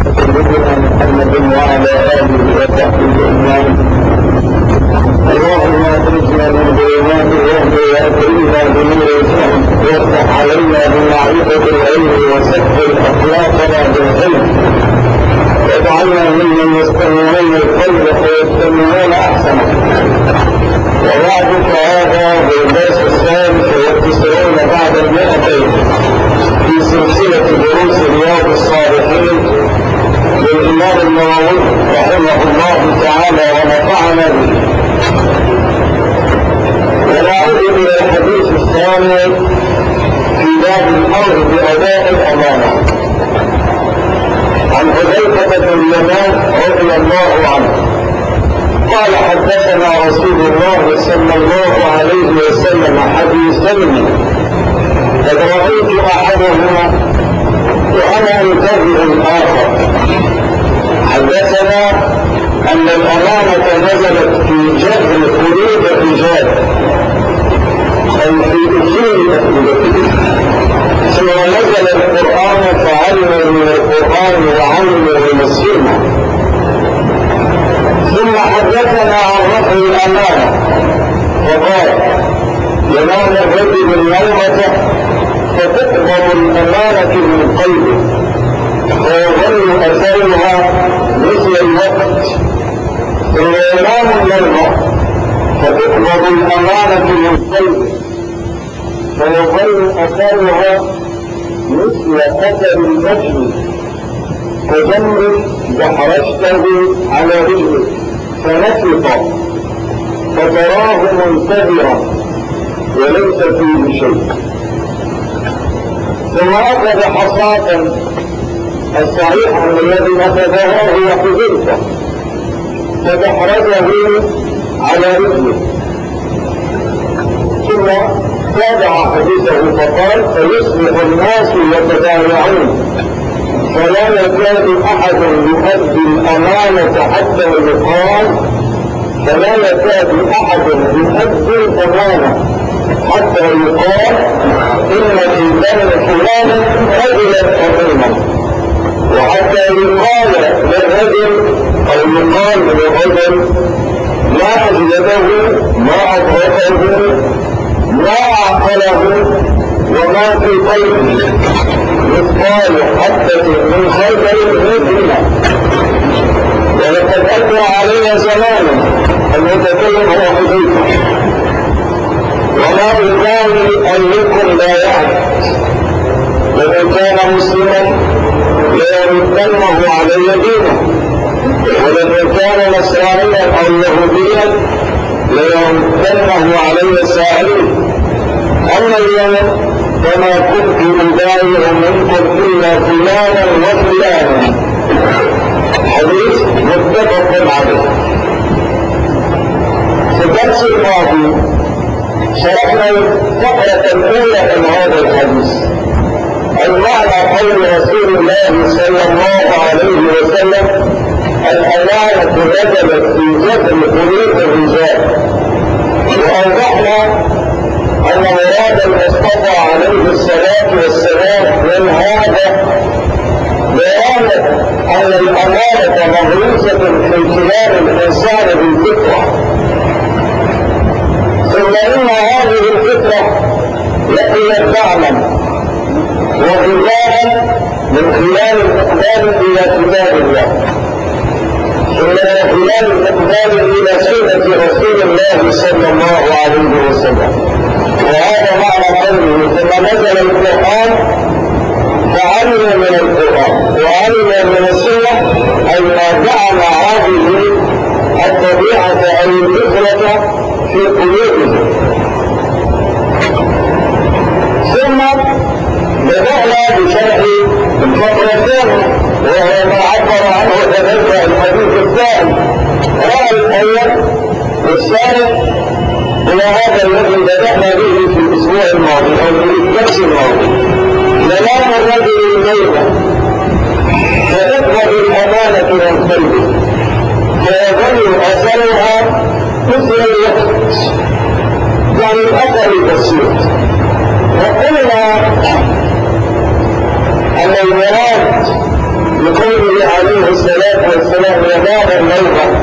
سيدنا محمد وعلى آله وصحبه أجمعين. اللهم اخرجنا من ظلمات الوهم وأكرمنا بنور الفهم وافتح علينا بمعرفة العلم وسهل أخلاقنا بالعلم واجعلنا ممن يستمعون القول فيستمعون أحسنه. وبعد فهذا هو الدرس الثالث والتسعون بعد 200 في سلسلة دروس رياض الصالحين للإمام النووي رحمه الله تعالى ونفعنا به. ونعود إلى الحديث الثاني في باب الأمر بأداء الأمانة عن حذيفة بن اليمان رضي الله عنه قال حدثنا رسول الله صلى الله عليه وسلم حديثين قد رأيت أحدهما وأنا أنتظر الآخر. حدثنا أن الأمانة نزلت في جذر قلوب الرجال أي في أصول أفئدتهم، ثم نزل القرآن فعلموا من القرآن وعلموا من السنة. ثم حدثنا عن رفع الأمانة فقال ينام الرجل النومة فتقبض الأمانة من قلبه فيظل أثرها مثل الوقت، ثم ينام النومة فتقبض الأمانة من قلبه فيظل أثرها مثل أثر النجم كجمر دحرجته على رجله فنفط فتراه منتظرا وليس فيه شيء. ثم أخذ حصاة الصحيح أن الذي أخذها هو حذيفة فدحرجه على رجله ثم تابع حديثه فقال فيصبح الناس يتبايعون فلا يكاد أحد يؤدي الأمانة حتى يقال فلا يكاد أحد يؤدي الأمانة حتى يقال إن في بني فلان رجلا أمينا، وحتى يقال للرجل أو يقال للرجل ما أجلده ما أدركه ما أعقله وما في قلبه مثقال حبة من خردل مثلنا. ولقد أتى علي زمان المتكلم هو حذيفة وما أبالي أيكم لا يعرف، وإن كان مسلما ليردنه علي دينه، ولئن كان نصرانيا أو يهوديا ليردنه علي سائلين. أما اليوم فما كنت أبايع منكم إلا فلانا وفلانا. حديث متفق عليه. في الدرس الماضي شرحنا الفقرة الأولى من هذا الحديث، المعنى قول رسول الله صلى الله عليه وسلم الأمانة نزلت في جذر قلوب الرجال، وأوضحنا أن مراد المصطفى عليه الصلاة والسلام من هذا بيان أن الأمانة مغروسة في انقلاب الإنسان بالفطرة، ثم إن هذه الفطرة لقيت دعما وغذاء من خلال الإقبال إلى كتاب الله، ثم من خلال الإقبال إلى سنة رسول الله صلى الله عليه وسلم. وهذا معنى قوله ثم نزل القرآن فعلم من القرآن وعلم من السنة أي ما جعل هذه الطبيعة أو الفطرة في قلوبهم. ثم بدأنا بشرح الفقرة الثانية وهو ما عبر عنه تذكر الحديث الثاني رأى الأول والثالث إلى هذا الذي بدأنا به في الأسبوع الماضي أو في الدرس الماضي. منام الرجل الليلة فتقبض الأمانة من قلبه فيظل أثرها مثل الوقت، يعني الأثر البسيط. وقلنا أن المراد لقول الله عليه الصلاة والسلام ينام الليلة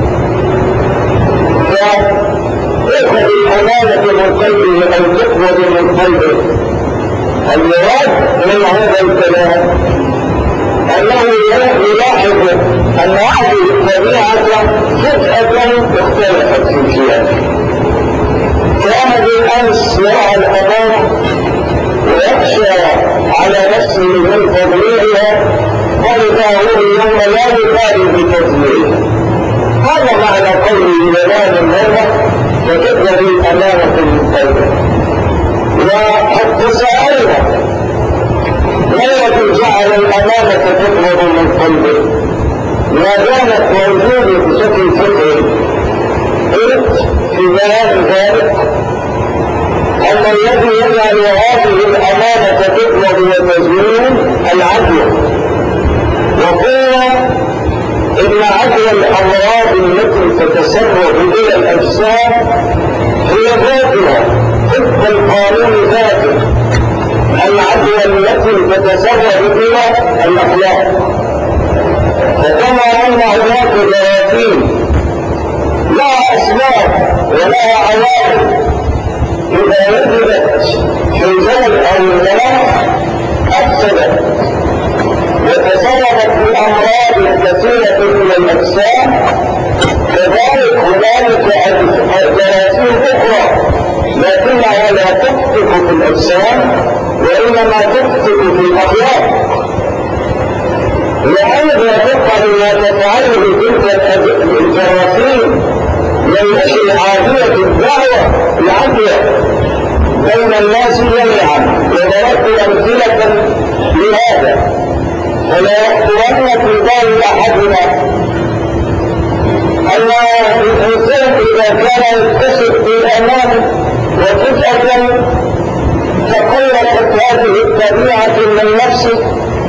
فيأخذ الأمانة من قلبه أو تقبض من قلبه. المراد من هذا الكلام أنه يلاحظ أن هذه الطبيعة فجأة اختلفت في الكيان. كان بالأمس يرعى الأمانة ويخشى على نفسه من تضييعها، فإذا هو اليوم لا يبالي بتضييعها. هذا معنى قوله ينام الليلة وتقبض الأمانة من قلبه. وقد تساءلنا ما الذي جعل الأمانة تقبض من قلبه ما دامت موجودة بشكل فطري؟ قلت في بيان ذلك أن الذي يجعل هذه الأمانة تقبض وتزول العدوى. وقلنا إن عدوى الأمراض التي تتسرب إلى الأجسام هي ذاتها طبق القانون ذاته العدوى التي تتسرب إلى الأخلاق. فكما أن هناك جراثيم لها أسباب ولها عوامل إذا وجدت في الجبل أو المناخ أفسدت وتسربت بالأمراض الكثيرة من الأجسام، كذلك هنالك جراثيم أخرى لكنها لا تقتل في الأجسام وإنما تقتل في الأخلاق. لهذا تفعل ما تفعله تلك الجراثيم من عادية الدعوة العدوى بين الناس جميعا. وضربت أمثلة لهذا، ولا يخطرن في بال أحدنا أن الإنسان إذا كان يتصف بالأمان وفجأة تقلقت هذه الطبيعة من نفسه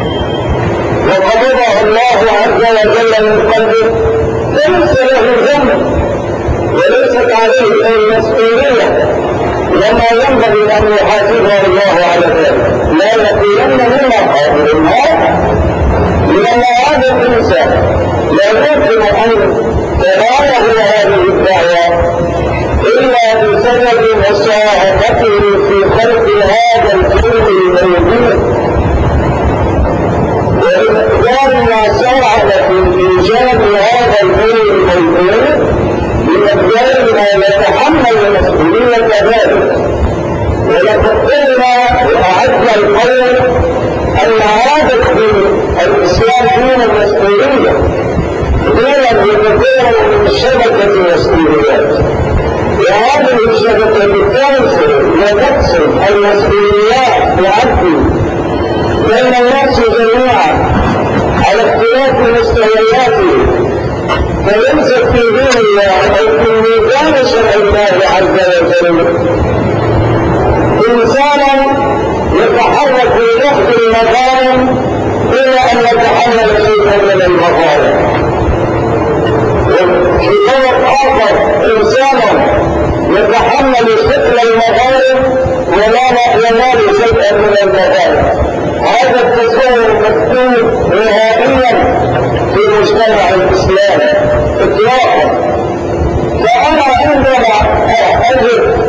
وقبضها الله عز وجل من قلبه، ليس له ذنب وليست عليه المسؤولية، لما ينبغي أن يحاسبه الله على ذلك. لا يقولن مما قابل لأن هذا الإنسان لا يمكن أن تناله هذه الدعوة إلا بسبب مساهمته في خلق هذا الكون الموجود وإقدام ما ساعد في إيجاد هذا الكون الموجود بمقدار ما يتحمل مسؤولية ذلك. ولقد قلنا وأعدنا القول أن هذا الإسلام دين المسؤولية دينا يتكون من شبكة مسؤوليات، وهذه الشبكة تنسل وتقسم المسؤوليات بعدل بين الناس جميعا على اختلاف مستوياتهم، فليس في دين الله أو في ميزان شرع الله عز وجل إنسانا يتحرك بنحو المظالم إلى أن يتحمل شيئا من المظالم، وفي طرف آخر إنسانا يتحمل شكل المظالم ولا ينال شيئا من المظالم. هذا التصور مكتوب نهائيا في مجتمع الإسلام إطلاقا. فأنا عندما أجد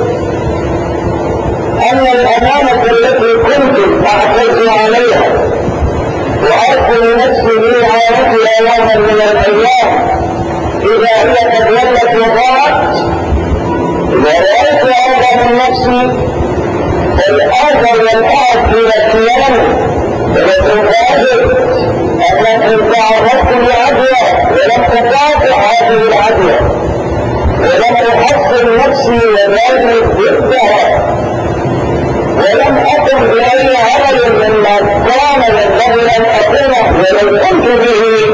أن الأمانة التي كنت أعتز عليها وأرسل نفسي لإعانتها يوما من الأيام إذا هي قد ولت وضاعت، إذا رأيت هذا من نفسي الآخر والآخر إلى الكيان ولتفاجئ أنك تعرضت لعدوى ولم تتابع هذه العدوى ولم أحصل نفسي وذلك ضدها ولم أكن بأي عمل مما كان ينبغي أن أقوله ولو كنت به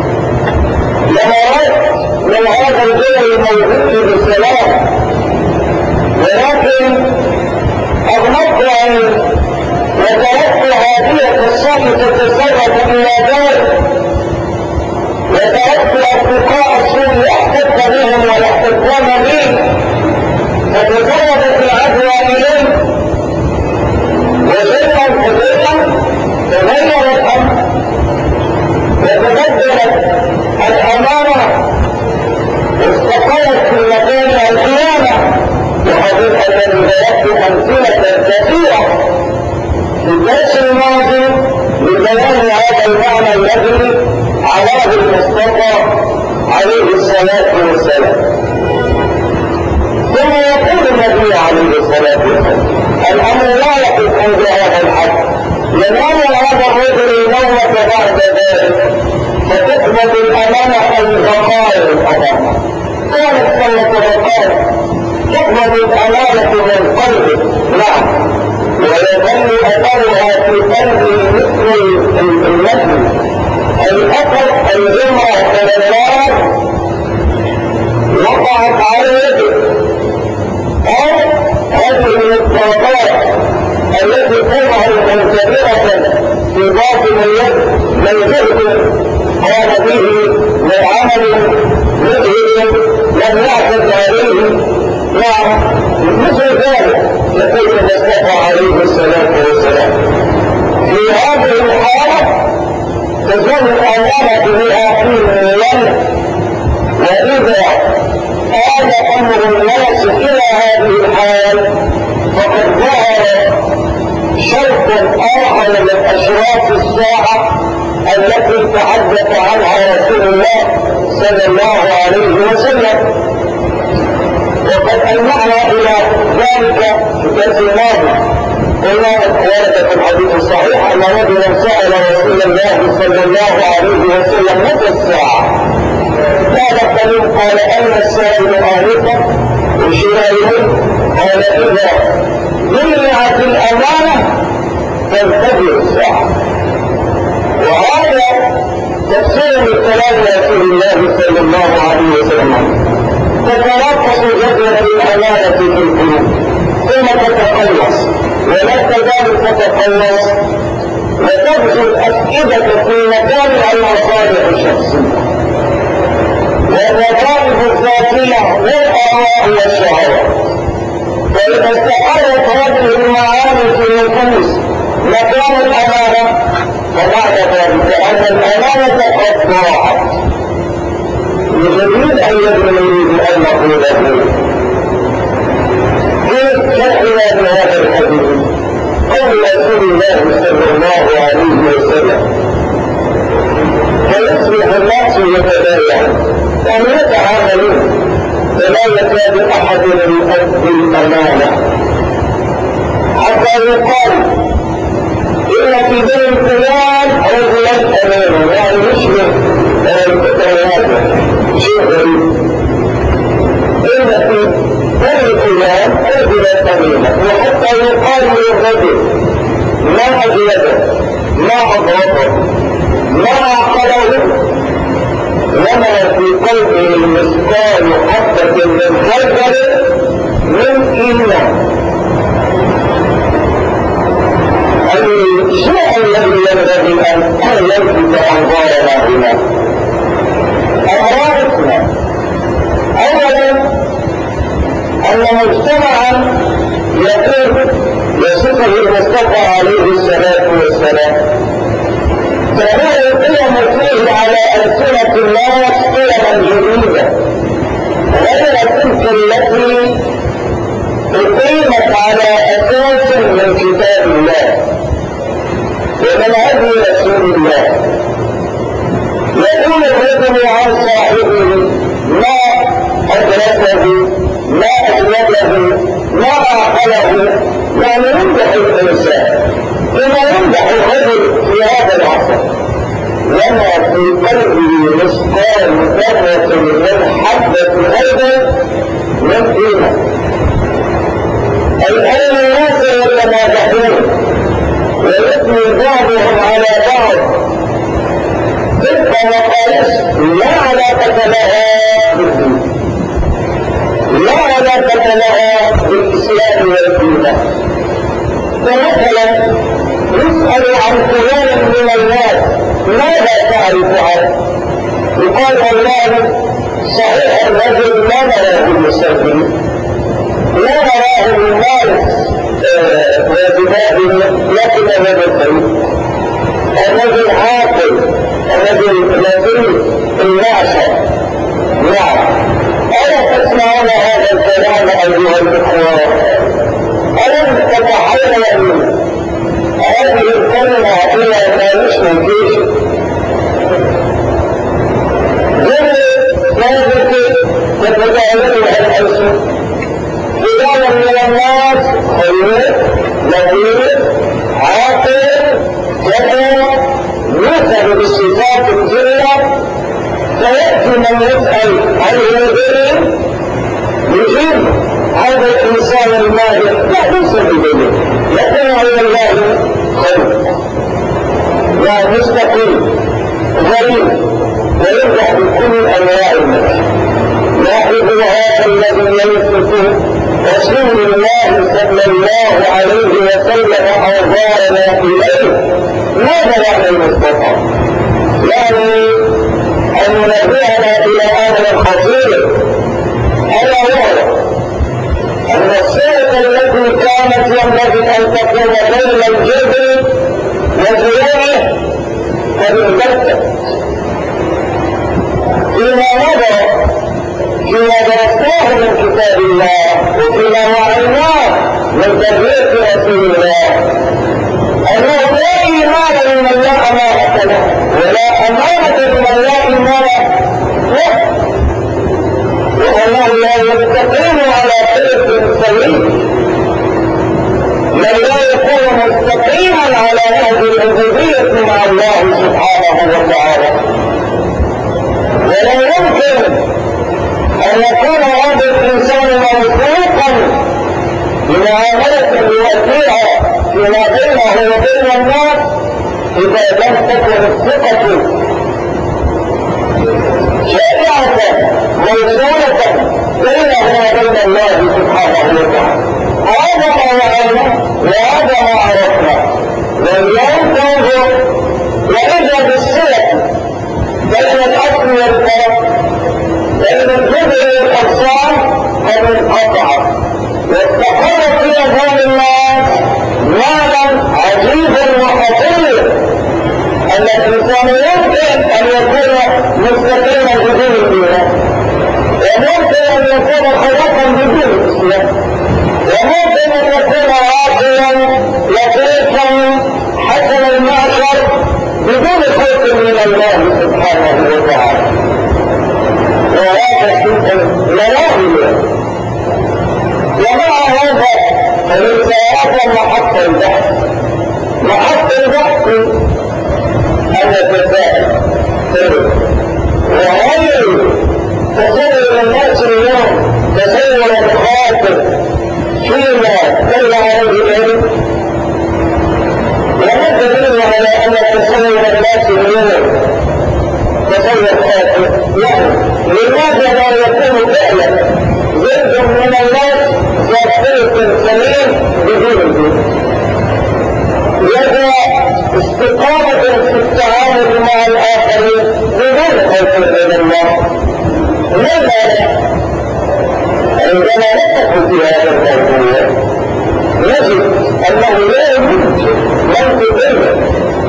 لمرت من هذا الجبل الموجود بالسلام، ولكن أغمضت عني وتركت هذه الصوت تتسرب إلى ذلك، وتركت أصدقاء السوء أحتج بهم ويحتجون بي، فتسربت العدوى إليه وشيئا فشيئا تغير الأمر وتبدل الذي علاه المصطفى عليه الصلاة والسلام. ثم يقول النبي عليه الصلاة والسلام: الأمر لا يقف عند هذا الحد، ينام هذا الرجل النومة بعد ذلك فتثبت الأمانة البقاء الأمانة. كانت ثمة بقاء تقبل الأمانة من قلبه، نعم، ويظل أثرها في قلبه مثل النجم، الأثر الجمعة من النار وقعت على يده، أو هذه الطاقات التي تظهر منتبرة في باطن اليد من جهد قام به من عمل مجهد لم يعتد عليه، مثل ذلك يقول المصطفى عليه الصلاة والسلام: في هذه الحالة تظل الأمانة بآخرهم، وإذا آل أمر الناس إلى هذه الحال فقد ظهر شرط آخر من أشراط الساعة التي تحدث عنها رسول الله صلى الله عليه وسلم، وقد ألمعنا إلى ذلك في الدرس الماضي. قلنا ورد في الحديث الصحيح أن رجلا سأل رسول الله صلى الله عليه وسلم: متى الساعة؟ قال: قريب. قال: أين السائل آنفا؟ أشير إليه. قال: إذا ضيعت الأمانة تنتظر الساعة. وهذا تفسير لكلام رسول الله صلى الله عليه وسلم: تتنقص جذبة الأمانة في القلوب ثم تتقلص، ولا تزال تتقلص وتبذل الأفئدة في مكان المصالح الشخصية والرغائب الذاتية والآراء والشهوات. فإذا استقرت هذه المعاني في النفوس مكان الأمانة فبعد ذلك أن الأمانة قد ضاعت. يريد أن يريد أن نقول له في شرحنا بهذا الحديث قول رسول الله صلى الله عليه وسلم: فيصبح الناس يتبايعون أن يتعاملون فلا يكاد أحد يؤدي الأمانة حتى يقال إن في بني فلان رجلا أمانا، يعني يشبه التتواجد شيء غريب. إن في بني فلان رجلا أمانا، وحتى يقال للرجل: ما أجلده، ما أضربه، ما عقله، وما في قلبه مثقال حبة من خردل من إيمان. الشيء الذي ينبغي أن يلفت أنظارنا هنا أمران اثنان: أولا أن مجتمعا يقول يصفه المصطفى عليه الصلاة والسلام تنال القيم فيه على ألسنة الناس قيما جديدة غير تلك التي أقيمت على أساس من كتاب الله ومن هدي رسول الله. يقول الرجل عن صاحبه ما أدركه، ما أجلده، ما أعقله، يعني يمدح الإنسان بما يمدح الرجل في هذا العصر، وما في قلبه مثقال ذرة من حبة خردل من قيمة. أي أن الناس يتمادحون ويثني بعضهم على بعض تلك مقاييس لا علاقة لها بالدين، لا علاقة لها بالإسلام والإيمان. فمثلا يسأل عن فلان من الناس: ماذا تعرف عنه؟ يقال: والله صحيح الرجل لا نراه يصلي، لا نراه يمارس واجباته، لكن الرجل طيب، الرجل عاقل، الرجل لطيف الناصح. نعم، ألا تسمعون هذا الكلام أيها الإخوة؟ ألم تتحول هذه الكلمة إلى ما يشبه فيه الصفات الجلة فيأتي من يسأل هل هو دليل يجيب هذا الإنسان الماهر لا ليس بدليل لكن على الله خلق لا مستقيم غريب ويرجع بكل أنواع المدح لاحظوا هذا الذي يلفت رسول الله صلى الله عليه وسلم أوزارنا إليه ماذا يعني المصطفى؟ يعني أن نبيعنا إلى أمر خطير ألا وهو أن الصورة التي كانت ينبغي أن تكون بين الجبل وزيانه قد انبتت فيما مضى فيما درسناه من كتاب الله وفيما وعيناه من تربية رسول الله أنه لا إيمان لمن لا أمانة له ولا أمانة لمن لا إيمان له وأنه لا يستقيم على طريق سليم من لا يكون مستقيما على نهج العبودية مع الله سبحانه وتعالى ولا يمكن أن يكون هذا الإنسان موثوقا بمعاملة يؤديها فيما بينه وبين الناس إذا لم تكن الثقة شائعة موصولة بينه وبين الله سبحانه وتعالى هذا ما وعينا وهذا ما عرفنا واليوم تنظر وإذا بالصلة بين الأصل والفرق بين الجزء والأجسام قد انقطع واستقر في أذهان الناس معنى عجيب وخطير أن الإنسان يمكن أن يكون مستقيما بدون الإيمان وممكن أن يكون خلقا بدون الإسلام وممكن أن يكون عاقلا لطيفا حسن المعشر بدون خوف من الله سبحانه وتعالى وهذا شيء ملاهي ومع هذا فليس هذا محط البحث أن نتساءل وهل تصور الناس اليوم تصور الخاطئ فيما دل عليه العلم وما الدليل على أن تصور الناس اليوم تصور خاطئ يعني لماذا لا يكون فعلا جزء من الناس يختلف سليم بدون الدين يجب استقامة في التعامل مع الآخرين بدون خوف من الله لماذا عندما نتقل في هذا الموضوع نجد أنه لا يمكن منطقيا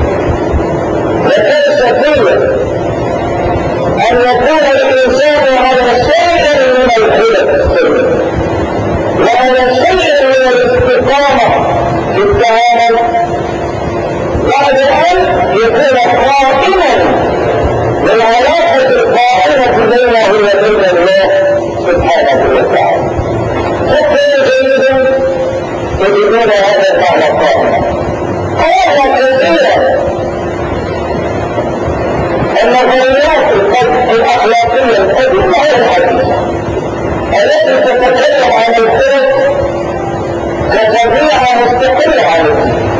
وفلسفيا أن يكون الإنسان على شيء من الخلق وعلى شيء من الاستقامة في التعامل بعد أن يكون قائما بالعلاقة القائمة بينه وبين الله سبحانه وتعالى فكر جيدا تجدون هذا المعنى قائما هذا كثيرا النظريات الأخلاقية القديمة هي الحديثة التي تتكلم عن الخلق كطبيعة مستقلة عن الدين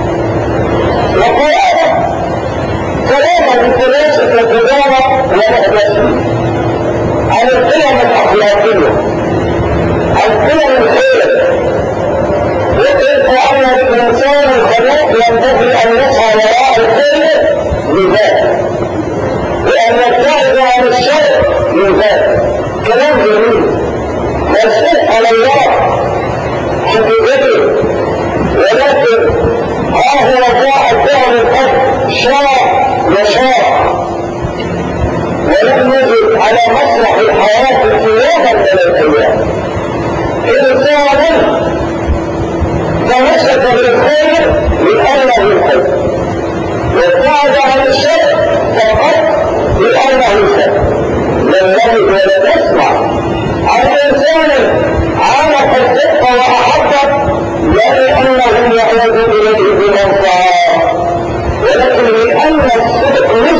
وقال كلاما بثلاثة تجارة ومحدثين عن القيم الأخلاقية عن قيم الخير وكيف أن الإنسان الخلق ينبغي أن يسعى وراء الخير لذاته وأن يبتعد عن الشر لذاته كلام جميل يصدق على الله حقيقته ولكن هو جاء الدهر قد شاء وشاء ولم يجد على مسرح الحياة قياما من الأيام إنسان تمسك بالخير لأنه الخير وابتعد عن الشر فقط لأنه شر لم يجد ولا تسمع عن إنسان عانق الصدق وأحبه لا لأنه يعود إليه بمنفعة ولكن لأن الصدق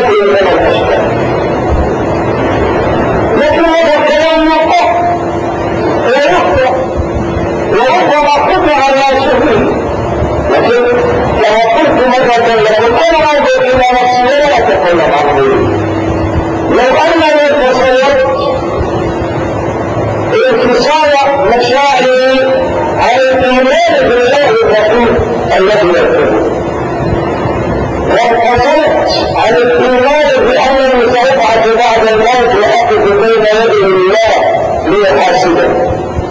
شكل من الأشكال. لكن هذا الكلام يقع ويخطئ وربما قطع الناس فيه. لكن كما قلت مرة لكم أنا أنظر إلى نفسي ولا أتكلم عن غيري. لو أنني تصورت انفصال مشاعري عن الإيمان بالله الرسول الذي يذكره، وانفصلت عن الإيمان بأنني سأبعث بعد الموت وأقف بين يدي الله ليحاسبه،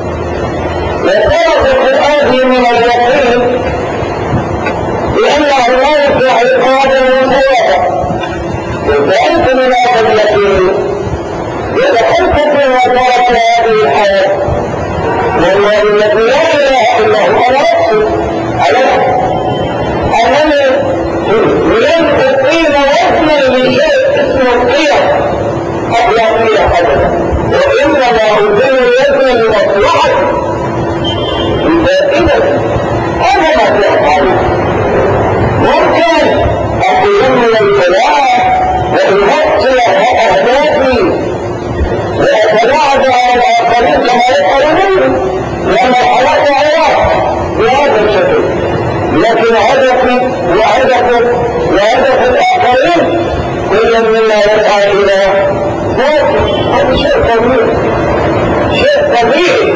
وطلب فؤادي من اليقين بأن الله عقابا وثوابا، وانتهيت من هذا اليقين ودخلت في مطارق هذه الحياة، والله الذي لا إله إلا هو أنا أقصد عليه أنني لن أقيم وزنا لشيء اسمه القيم أخلاقية أبدا، وإنما أقيم وزنا لمصلحتي. إذا أنا ما تفعل ممكن أقيم من الكلام وأغطي أهدافي وأتباعد على الآخرين كما يفعلون، لأن خلقت الله بهذا الشكل. لكن هدفي وهدف الآخرين كل مما يسعى إلى ذاته، هذا شيء طبيعي.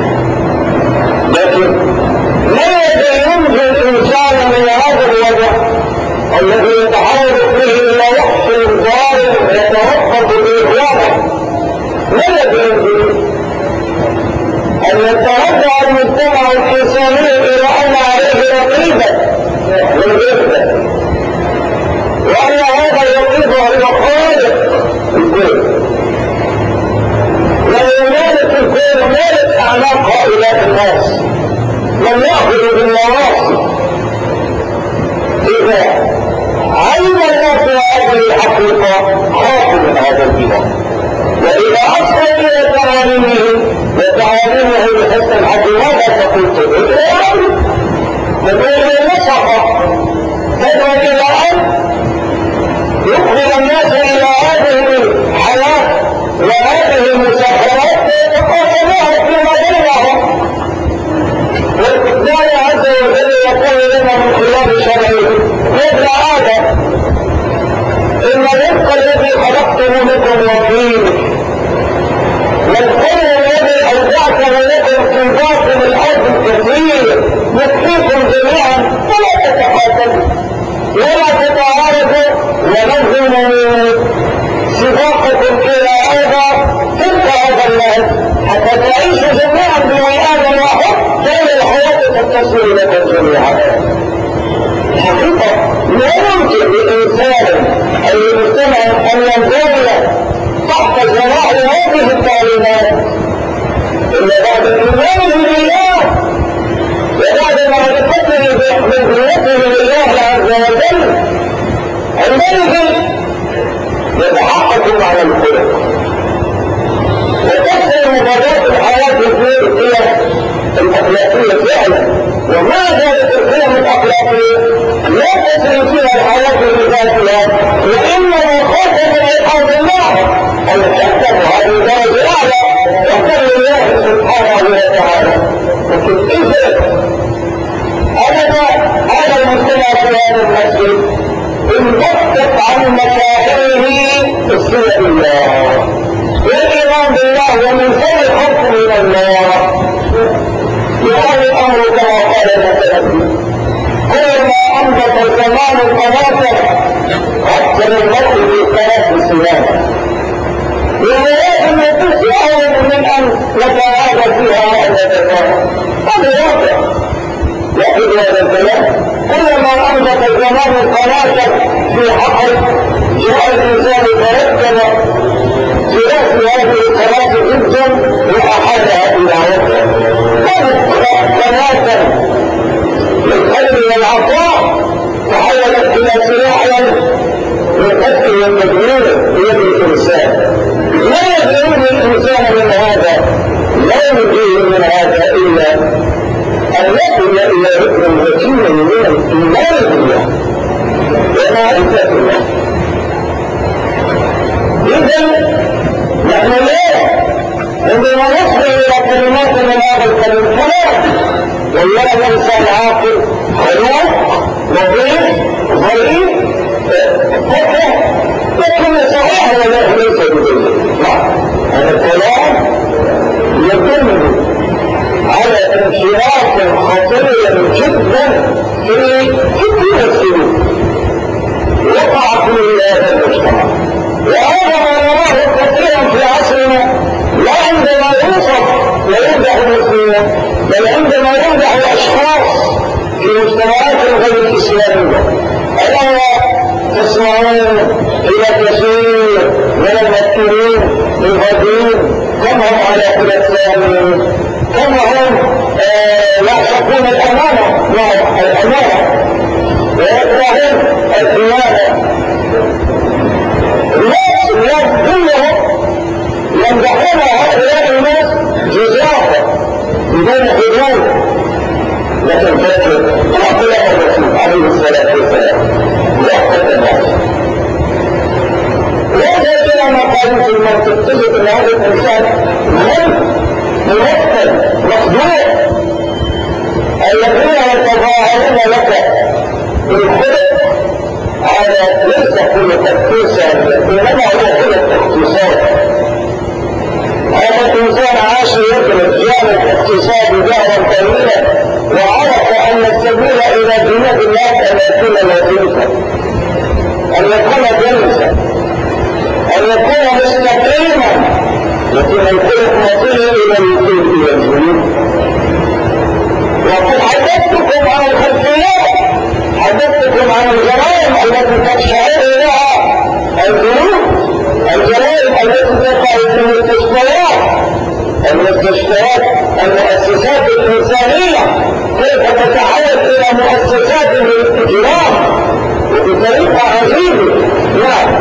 لكن ما الذي ينجي الإنسان من هذا الوضع الذي يتحول فيه إلى وحش ظالم يترقب بإغلاقه؟ ما الذي ينجي؟ أن يترجع المجتمع الإنساني إلى أن عليه رقيبا للجهد، وأن هذا الرقيب هو خالق الكون، ويمالك الكون مالك أعماق هؤلاء الناس، من يأخذ بالنواصي. إذا علم الناس هذه الحقيقة خافوا من هذا الكلام، وإذا أصل إلى تعاليمه بحسن الحق ماذا تقول تدعو إلى أن تدعو إلى النصحة، تدعو إلى أن يقبل الناس إلى هذه الحياة وهذه المسافرات ويتقاسموها فيما بينهم. والله عز وجل يقول لنا من خلال شرعه يا ابن آدم إن الرزق الذي خلقته لكم وفيه والخير الذي أودعته لكم في باطن الأرض الكثير يكفيكم جميعا، فلا تتحاسبوا ولا تتعارضوا ونظموا سباقكم إلى هذا تلك هذا الناس حتى تعيشوا جميعا بني آدم واحد، كان الحياة تتصل لكم جميعا. حقيقة لا يمكن لإنسان أن يجتمع أن ينزل تحت جماع هذه التعليمات إلا بعد إيمانه بالله وبعد معرفته بأحمديته لله عز وجل، عندئذ يتحقق على الخلق وتحصل مبادرة الحياة الأخلاقية فعلا. ومع ذلك القيم الأخلاقية لا تسري فيها الحياة بذاتها، وإنما خاطب عقاب الله أن تحكم هذه الدرجة أعلى تحكم الله سبحانه وتعالى. لكن إذا هذا المجتمع في هذا المسجد انبثت عن مشاعره الصلة بالله والإيمان بالله ومن ثم الحكم من الله، يقال الأمر كما قال المتنبي كلما أنبت الزمان التناسب أكثر المرء بالثلاث سنانا، ولكن يكون أول من أن نتعاد فيها أن نتفاهم. هذا واقع يأخذ هذا الكلام. كلما أنبت الزمان التناسب في حقل جاء الإنسان ترتب خلاف هذه الثلاث جدا وأحالها إلى وقته. ثلاثا للخير والعطاء تحولت إلى صراع للقتل والتدمير بيد الإنسان. لا يدعون الإنسان من هذا، لا يدعون من هذا إلا أن يصل إلى ركن وسيلة من الإيمان بالله ومعرفة الله. كثير من المسلمين الغادرين كم هم على خلفائهم، كم هم يعشقون الأمانة، نعم الأمانة، ويكرهون الخيانة. الناس اليوم كلهم يمدحون هؤلاء الناس جزافة بدون حدود، لكن تذكر وقلها الرسول عليه الصلاة والسلام يحفظ الناس. وهذا كما قالوا في المنطق تجد ان هذا الانسان ممثل مخدوع. الذين يتظاهرون لك بالخلق هذا ليس خلق اختصاصا، انما هو خلق اختصاص. هذا الانسان عاش يدرك جانب اقتصادي دهرا طويلا، وعرف ان السبيل الى جنود الله ان يكون لطيفا، ان يكون جلسا، ان يكون مستقيما، لكن الخلق مصير الى الوصول الى الجنود. وقد حدثتكم عن الخلفيات، حدثتكم عن الجرائم التي تشعر لها الجنود، الجرائم التي تقع في المستشفيات، المؤسسات الإنسانية، كيف تتحول إلى مؤسسات للإجرام وبطريقة عجيبة. نعم،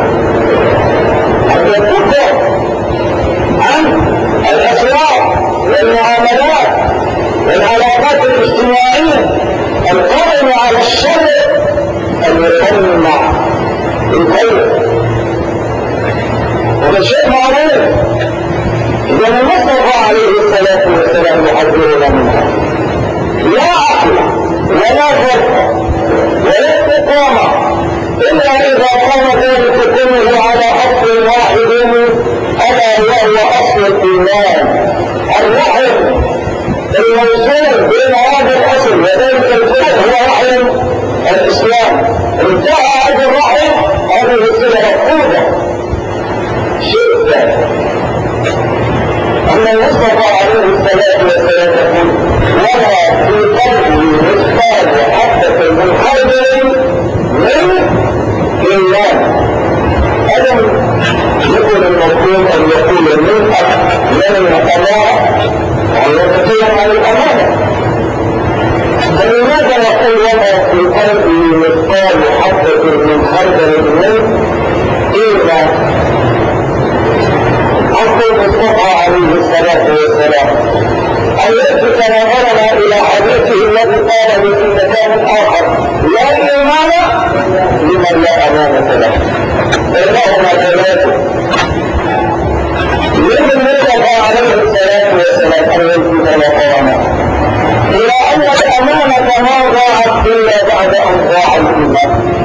حدثتكم عن الأسواق والمعاملات والعلاقات الاجتماعية القائمة على الشر أن يصنع الخير، وده شيء معروف. إذا المصطفى عليه الصلاة والسلام يحذرنا منها. لا عقل ولا فرق ولا استقامة إلا إذا قام ذلك كله على أصل واحد، ألا وهو أصل الإيمان الرحم الموصول بين هذا الأصل وذلك الفرق هو رحم الإسلام. انتهى هذا الرحم، هذه الصلة مفقودة. شيء ثاني أن المصطفى عليه الصلاة والسلام يقول: وما في قلبي مثقال حبة من خردل من إيمان. ألم يكن المفروض أن يقول المنحة لن الأمانة أن يتكلم عن الأمانة، فلماذا يقول وما في قلبي مثقال حبة من خردل من إيمان؟ أقول المصطفى عليه الصلاة والسلام أن يأتي نظرنا إلى حديثه الذي قاله في مكان آخر: لا إيمان لمن لا أمانة له. بينهما ثلاثة. يجب المصطفى عليه الصلاة والسلام أن يلفت مقامه إلى أن الأمانة ما ضاعت إلا بعد أن ضاع الإيمان،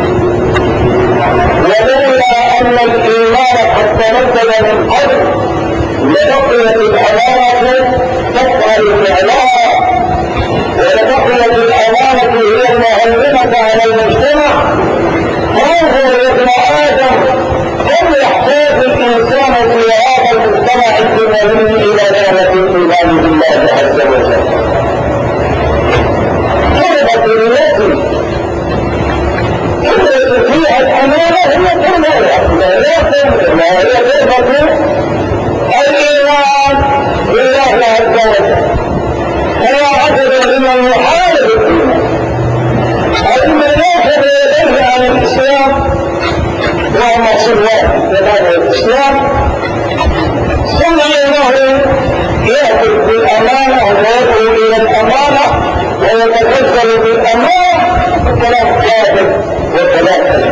ولولا أن الإيمان قد تنزل من قبل لبقيت الأمانة تفعل فعلها، ولبقيت الأمانة هي المهيمنة على المجتمع. انظر يا ابن آدم كم يحتاج الإنسان في هذا المجتمع الإيماني إلى نعمة الإيمان بالله عز وجل. كلمة التي فيها الأمانة هي كلمة لا تنظر، لا هي كلمة الإيمان بالله عز وجل. فلا عدد لمن يحارب الإيمان أو من يأخذ يديه عن الإسلام وهو مقصود واحد كمان الإسلام، ثم إنه يأخذ بالأمانة ويدعو إلى الأمانة ويتكفل بالأمانة، كلام كاذب وكلام.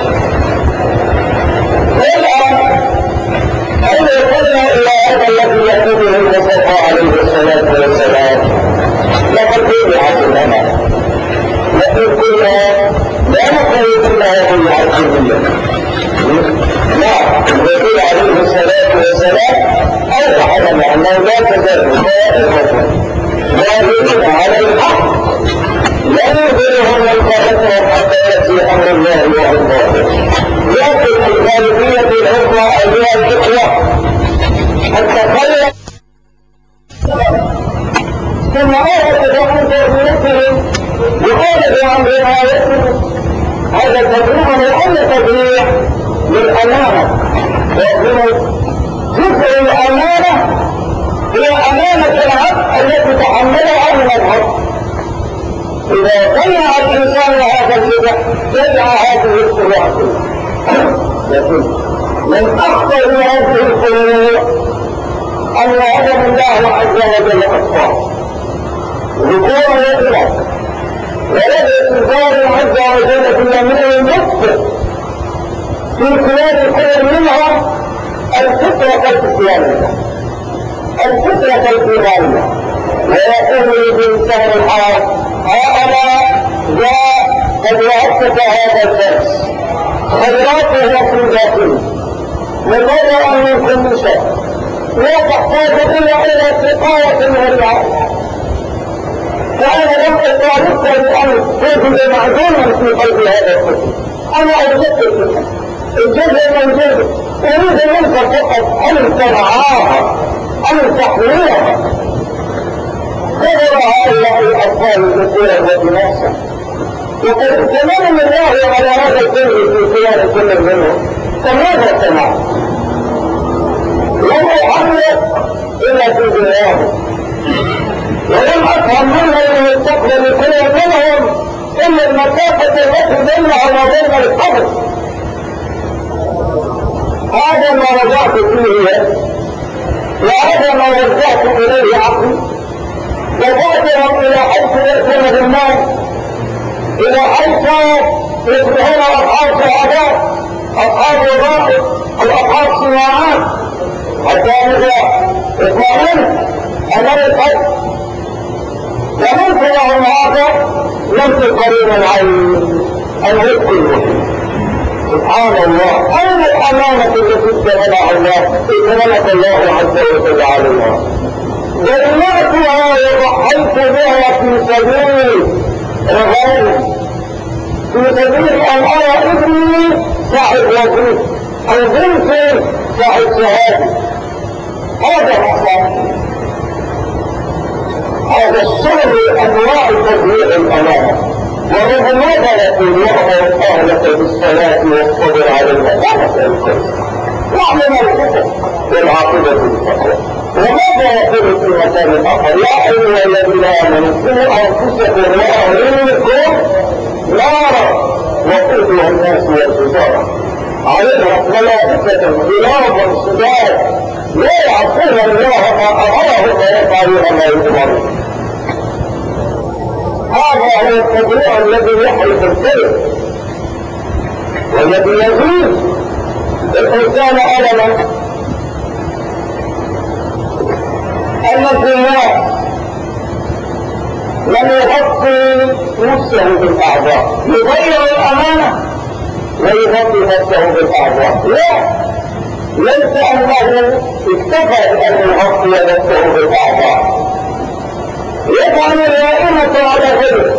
والآن أين وصلنا إلى هذا الذي يقوله المصطفى عليه الصلاة والسلام: لقد وضعت الأمانة. نقول كلها لا نقول كلها بالعقلية، لا، الرسول عليه الصلاة والسلام أوضح لنا أنه لا تزال طائفة ظاهرين على الحق لا يظهرهم الخلفهم حتى يأتي أمر الله وهم ظاهرون. لكن الغالبية العظمى أيها الإخوة التخلف ثم عرفت عن ظاهرتهم وقالت عن رعايتهم. هذا تبريع لأن تبريع من الأمانة، لكن جزء الأمانة هي أمانة العبد التي تحملها من العبد. إذا ضيع الإنسان هذا الجزء ضيع هذه الفروع كلها. لكن من أخطر هذه الفروع أن عدم الله عز وجل أخطأ ذكورا وإناثا، ويدعو الإنسان عز وجل باليمين المخطئ في خلال كل منها الفطرة الإسلامية، الفطرة الإيمانية، ويقول للإنسان الحال هذا جاء قد يؤسس هذا الدرس خيراته في ذاته مبرأ من كل شيء لا تحتاج إلى سقاية ورعاية. فأنا لم أتعرف لأن تجد معدوما في قلب هذا الطفل. أنا أوجدت الجزء موجود، أريد منك فقط أن ترعاها أن تحميها. قدر هؤلاء الأطفال الذكورا وإناثا، وقد امتنن الله على هذا الجزء في خلال كل منهم. فماذا سمع؟ لم أحرق إلا في دنياه، ولم أفهم منه المستقبل كل منهم إلا المسافة التي بينها وبين القبر. هذا ما رجعت فيه وهذا ما رجعت إليه عقلي، وبعثهم إلى حيث يأتون بالناس، إلى حيث يصبحون أصحاب شهادات، أصحاب وظائف أو أصحاب صناعات، حتى إذا اطمئنت أمام الحج ومنت لهم هذا لم تقرين العين الرزق المحيط. سبحان الله، أين الأمانة التي استلمها الله استلمت الله عز وجل عليها؟ جناتها وضحيت بها في سبيل رغائب، في سبيل أن أرى ابني صاحب وظيفة أو بنتي صاحب شهادة. هذا مصائب، هذا الشر أنواع تضييع الأمانة. ورغم ماذا يقول يأمر أهلك بالصلاة والصبر عليها؟ لا مسألة كويسة، واعلم الحقوق والعاقبة بالتقوى. وماذا يقول في مكان آخر؟ يا أيها الذين آمنوا قوا أنفسكم وأهليكم نارا وقودها الناس والحجارة عليها ملائكة غلاظ شداد لا يعصون الله ما أمرهم ويفعلون ما يؤمرون. هذا هو التضييع الذي يحرق الكلب والذي يزيد الإنسان ألما. أن الزنا لم يغطي نفسه بالأعضاء، يضيع الأمانة ويغطي نفسه بالأعضاء. لا، ليس أنه اكتفى بأن يغطي نفسه بالأعضاء، يجعل الوائمة على غيره،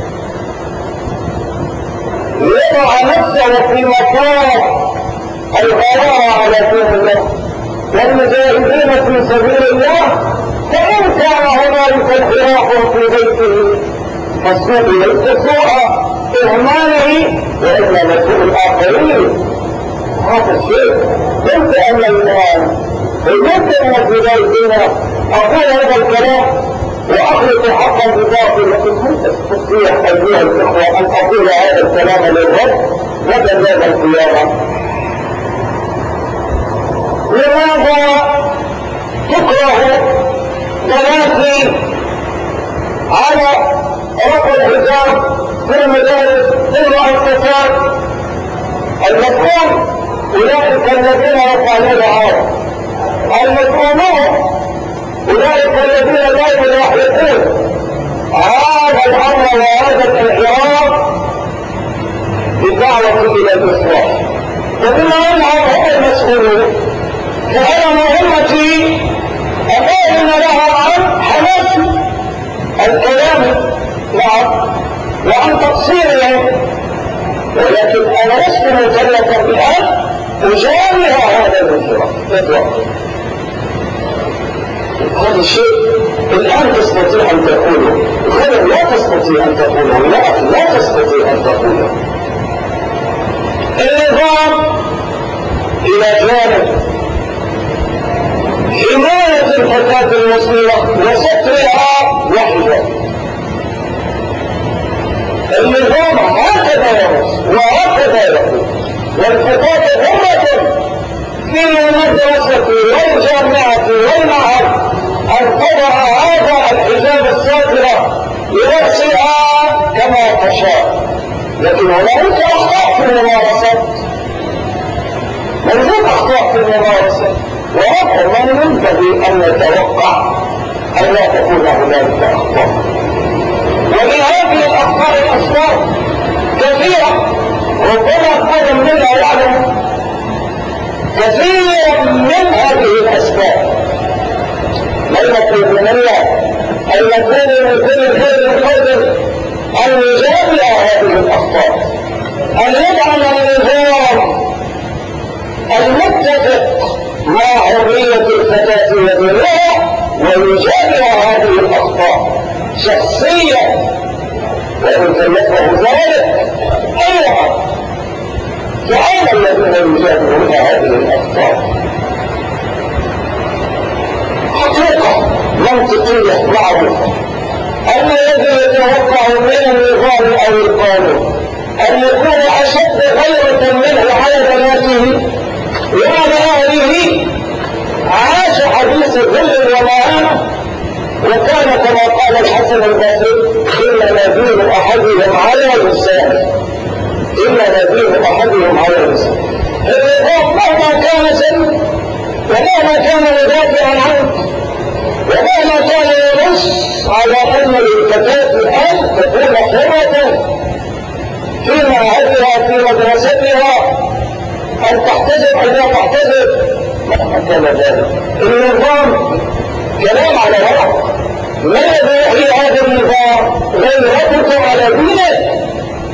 يضع نفسه في مكان الغلاء على دين الله والمجاهدين في سبيل الله. فإن كان هنالك انحراف في بيته فالسوء ليس سوء إهماله وإنما سوء الآخرين. هذا الشيء ليس أن الإيمان ليس أن في ذلك أقول هذا الكلام وأخلق حقا بباطل، لكن كنت تستطيع أيها الإخوة أن أقول هذا الكلام للرب مدى يوم القيامة. لماذا تكره بناتي على رفع الحجاب في المدارس في المؤسسات؟ المسؤول أولئك الذين يفعلون هذا، المسؤولون أولئك الذين لا يلاحقون هذا الأمر وهذا الانحراف بالدعوة إلى الإصلاح. وبما أنهم هم المسؤولون فأنا مهمتي أن أعلن لهم عن حماس الكلام وعن تقصيرهم، ولكن أنا لست مكلفا بأن أجامل هذا الانحراف إطلاقا. هذا الشيء الآن تستطيع أن تقوله، غدا لا تستطيع أن تقوله، لا تستطيع أن تقوله. النظام المسلمة وسترها وحدة. النظام هكذا يمس وهكذا يقول، والفتاة همة في المدرسة والجامعة والمعهد أن تضع هذا الحجاب الساترة لنفسها كما تشاء. لكن هناك أخطاء في الممارسة، موجود أخطاء في الممارسة، وهذا من ينبغي أن نتوقع أن لا تكون هنالك أخطاء. ولهذه الأخطاء الأسباب كثيرة، ربما كان منها يعلم كثيرا من هذه الأسباب. لا نطلب من الله أن نكون من كل خير القدر أن يجابع هذه الأخطاء، أن يجعل النظام المتفق مع حرية الفتاة ودينها ويجابع هذه الأخطاء شخصيا، وإن كلفه ذلك أيضا. فأين الذين يجابعون هذه الأخطاء؟ حقيقة منطقية معروفة أن الذي يتوقع من النظام أو القانون أن يكون أشد غيرة منه على بناته وعلى أهله عاش حديث ذل ومعانة، وكان كما قال الحسن البصري: إن نبيل أحدهم على لسانه، إن نبيل أحدهم على لسانه. النظام مهما كان سن ومهما كان مدافعا عنه ومهما كان ينص على أن للفتاة أن تكون حرة في معهدها في مدرستها، أن تحتجب أو لا تحتجب، مهما كان ذلك. النظام كلام على ورق، ما الذي يحيي هذا النظام؟ غيرتك على دينك،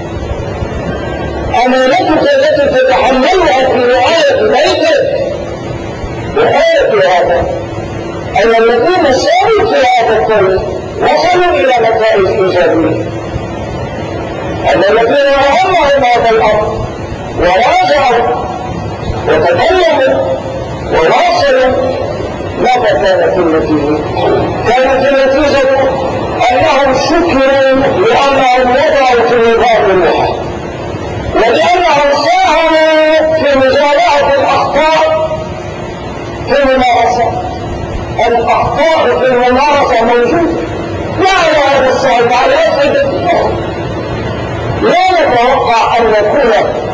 أمانتك التي تتحملها في رعاية بيتك. وآية هذا أن الذين ساروا في هذا الطريق وصلوا إلى نتائج إيجابية، أن الذين رأوا هذا الأمر وراجعوا وتكلموا وواصلوا، ماذا كانت النتيجة؟ كانت النتيجة أنهم شكروا لأنهم وضعوا في النظام المحا، ولأنهم ساهموا في مجالعة الأخطاء في الممارسة. الأخطاء في الممارسة موجودة، لا على هذا الصعيد، على الصعيد الأخرى. لا نتوقع أن يكون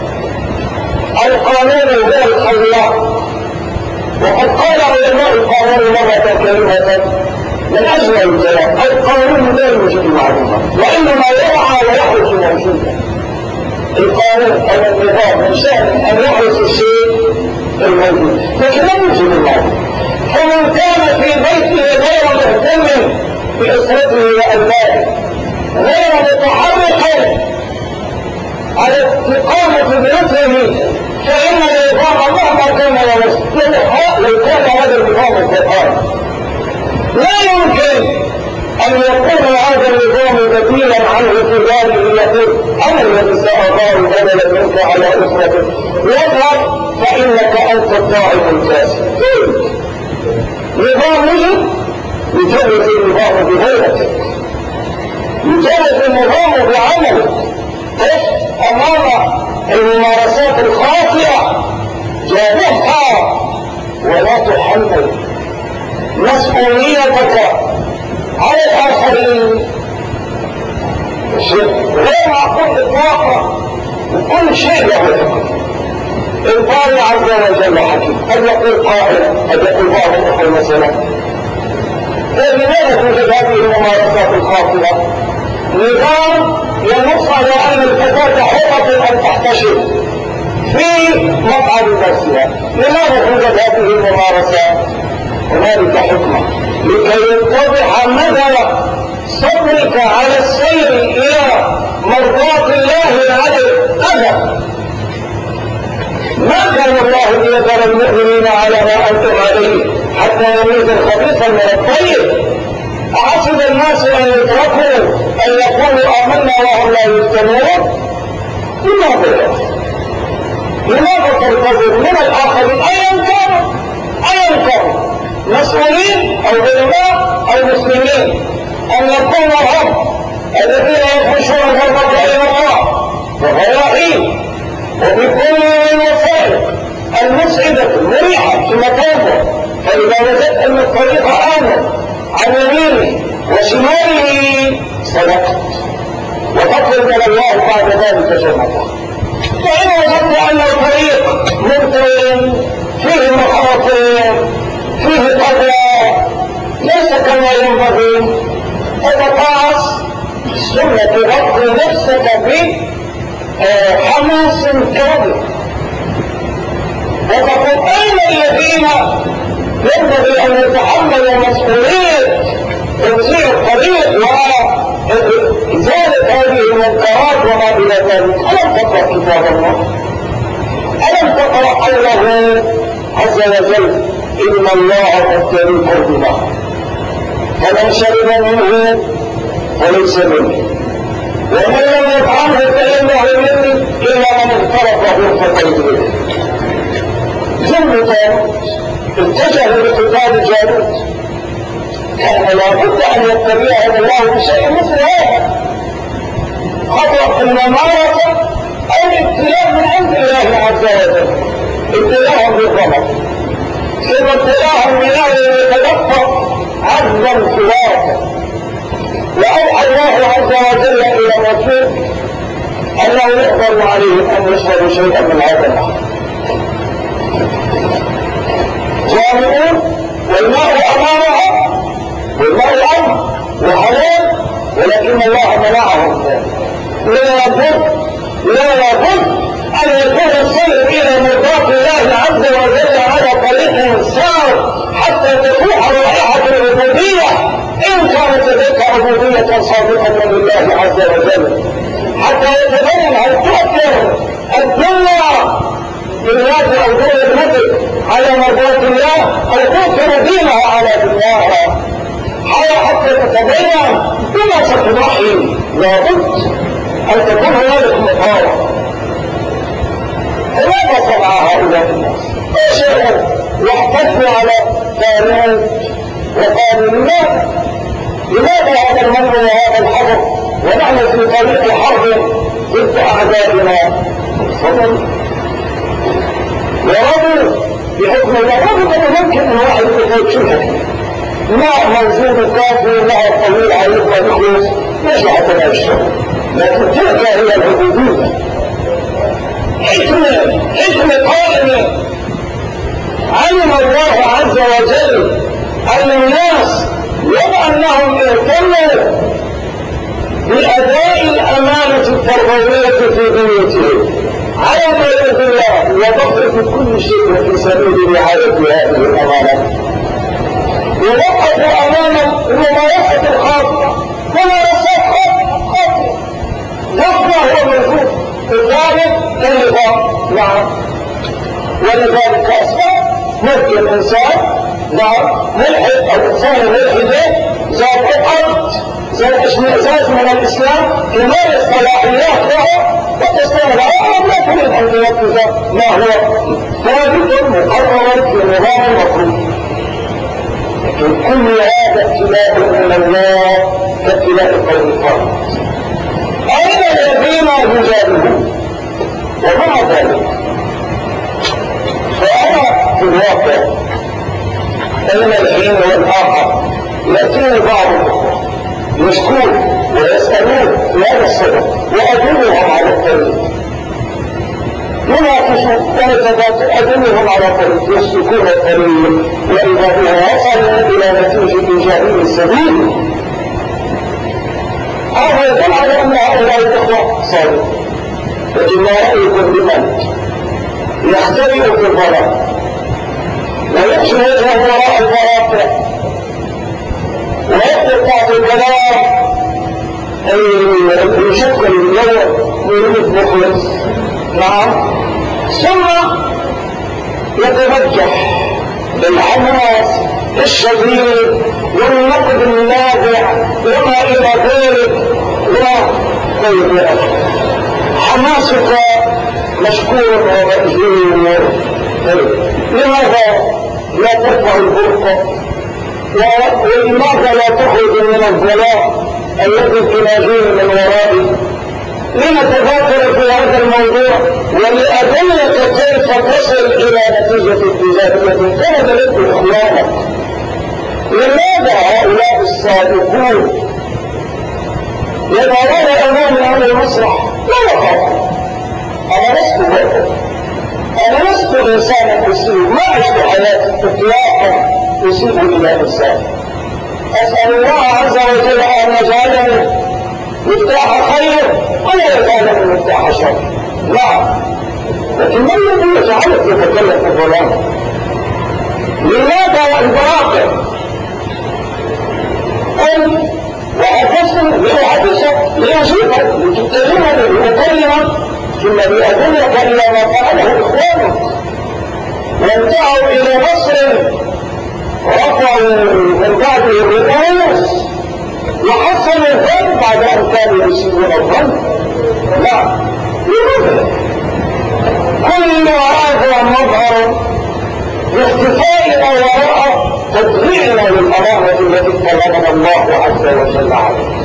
القانون هو الخلاق، وقد قال علماء القانون مرة كلمة من أجمل الكلام: القانون لا يوجد معلومة، وإنما يرعى ويحرس موجودا. القانون أو النظام من شأنه أن يحرس الشيء الموجود، لكن لا يوجد المعلومة. فمن كان في بيته غير مهتم بأسرته وأولاده، غير متحرك على استقامة بنفسه، فإن النظام مهما كان يصلح لو كان هذا النظام القرآن. لا يمكن أن يكون هذا النظام بديلا عنه في ذلك يقول: أنا الذي سأضار بدلا منك على أسرتك، واذهب فإنك أنت الطاعم الفاسد. نظام يجوز النظام بغيرتك، يجوز النظام بعملك. أمام الممارسات الخاطئة جابهها ولا تحمل مسؤوليتك على الآخرين. غير معقول إطلاقا، وكل شيء له حكم. الباري عز وجل حكيم، قد يقول قائل، قد يقول بعض الأخوة مثلا: لماذا توجد هذه الممارسات الخاطئة؟ نظام ينص على أن الفتاة حرة أن تحتشم في مقعد درسها. لماذا توجد هذه الممارسات؟ هنالك حكمة لكي يتضح مدى صبرك على السير إلى مرضاة الله العدل أبدا. ما كان الله ليذر المؤمنين على ما أنتم عليه حتى يميز الخبيث من الطيب. أحسب الناس أن يتركوا أن يقولوا آمنا وهم لا يفتنون؟ لماذا تنتظر من الآخرين أيا كانوا مسؤولين أو علماء المسلمين أن يكونوا هم الذين يخشون الغضب إلى الله وغيره وبكل الوسائل المسعدة المريحة في مكانه. فإذا وجدت أن الطريق آمن عن يمينه وشماله صدقت وتطلب من الله بعد ذلك جنته. فإن وجدت أن الطريق ممتن فيه مخاطر فيه قضاء ليس كما ينبغي فتقاس سنة ربط نفسك بحماس كامل وتقول أين الذين ينبغي أن يتحملوا مسؤولية تنزيل الطريق وإزالة هذه المنكرات وما إلى ذلك. ألم تقرأ كتاب الله؟ ألم تقرأ قوله عز وجل إن الله مبتليكم بنهر فمن شرب منه فليس مني ومن لم يطعمه فإنه مني إلا من اغترف غرفة به. جنة اتجهوا لقتال جالوت كان لابد أن يتبعهم الله بشيء مثل هذا خطأ الممارسة أو ابتلاء من عند الله عز وجل ابتلاءهم بالغضب ثم ابتلاءهم بنار يتلقى عزا فراسا وأوحى الله عز وجل إلى الرسول أنه يقدر عليهم أن يشربوا شيئا من هذا النهر جامعون والماء أمامهم والماء أمر وحلال ولكن الله منعهم لا بد أن يكون السير إلى مرضاة الله عز وجل على طريق سار حتى تفوح رائحة العبودية إن كانت تلك عبودية صادقة لله عز وجل حتى يتبين هل تؤثر الدنيا بالناس أو دون المثل على مرضاة الله أو تؤثر دينها على دنياها حتى تتبين بما ستضحي. لابد أن تكون هنالك مقارنة. لماذا صنع هؤلاء الناس؟ شيء يحتفوا على قانون وقانون لماذا هذا المنع وهذا الحظر ونحن في طريق حرب ضد أعدائنا؟ ورضوا بحكم الله ممكن أن واحد يقول شوفك ماء منزول كافي ماء طويل عليك ويخلص مش حتى الشغل لكن تلك هي العبودية حكمة قائمة. علم الله عز وجل أن الناس لو أنهم اهتموا بأداء الأمانة التربوية في بيوتهم على ما يرضي الله وضبط كل شيء في سبيل رعاية هذه الأمانة ووقفوا أمام الممارسة الخاطئة ممارسات خاطئة وقفة هو موجود الغالب كالنظام نعم ولذلك أصبح ممكن الإنسان نعم ملحد أو إنسان ملحدة ذات عقد ذات اشمئزاز من الإسلام يمارس صلاحيات له وتستمر له لا تريد أن ينفذ ما هو ثابت مقرر في نظام المفروض. لكن كل هذا ابتلاء من الله كابتلاء الطريقات. أين الذين يجادلون؟ ومع ذلك فأنا في الواقع بين الحين والآخر يأتيني بعض الأخوة يشكون ويسألون في هذا السبب وأدلهم على الطريق يناقشوا أدلهم على الطريق يسلكون الطريق وإذا بها وصلوا إلى نتيجة إيجابية سبيل. هذا يدل على أن هؤلاء الأخوة صادقون لكن ما رأيكم بمن يختبئ في الظلام ويمشي وجهه وراء البواطئ ويطلق بعض الكلام يشكل اليوم ويريد مخلص نعم ثم يترجح بالحماس الشديد والنقد اللاذع وما إلى ذلك وطيب يا أخي حماسك مشكور ومأجور. لماذا لا ترفع البرقة ولماذا لا تخرج من الظلام الذي تناجيه من ورائه؟ لنتذاكر في هذا الموضوع ولأدلك كيف تصل إلى نتيجة اتجاهية كان لك إخوانك. لماذا هؤلاء الصادقون يضعون أمامي على المسرح؟ لا يخافوا. أنا لست وقت، أنا لست إنسانا أسيء، ما عشت حياتي إطلاقا أسيء إلى إنسان. أسأل الله عز وجل أن يجعلني مفتاح خير ولا يجعلني مفتاح شر. نعم، لكن ما الذي يجعلك تتكلم في الظلام؟ لماذا الباطل؟ قل وحدثني ليجيبك لتتكلمني بمكلمة ثم لأدلك إلى ما فعله إخوانك وانتهوا إلى مصر رفعوا من بعده الرؤوس وحصلوا الظن بعد أن كانوا يسيئون الظن. لا، لماذا؟ كل هذا مظهر باختفائنا وراء تضييعنا للأمانة التي كلمنا الله عز وجل عليها.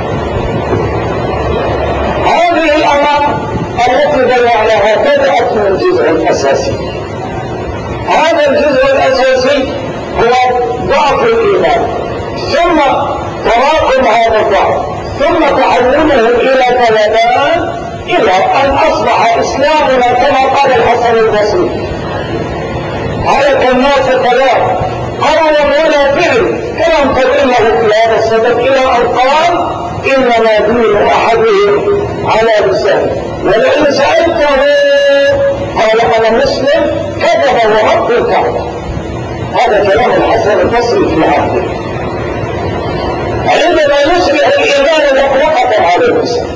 هذه الأمانة التي ضيعناها بدأت من الجزء الأساسي. هذا الجزء الأساسي هو ضعف الإيمان، ثم تراكم هذا الضعف، ثم تحوله إلى ثلاثات، إلى أن أصبح إسلامنا كما قال الحسن البصري: هلك الناس ثلاث، قولا ولا فعل، كلام تدله في هذا السبب إلى أن قال: إنما دين أحدهم على لسانه، ولئن سألته قال أنا مسلم كذب ورب الكعبة. هذا كلام الحسن البصري في عهده عندما يصبح الإيمان مطلقة على الإنسان.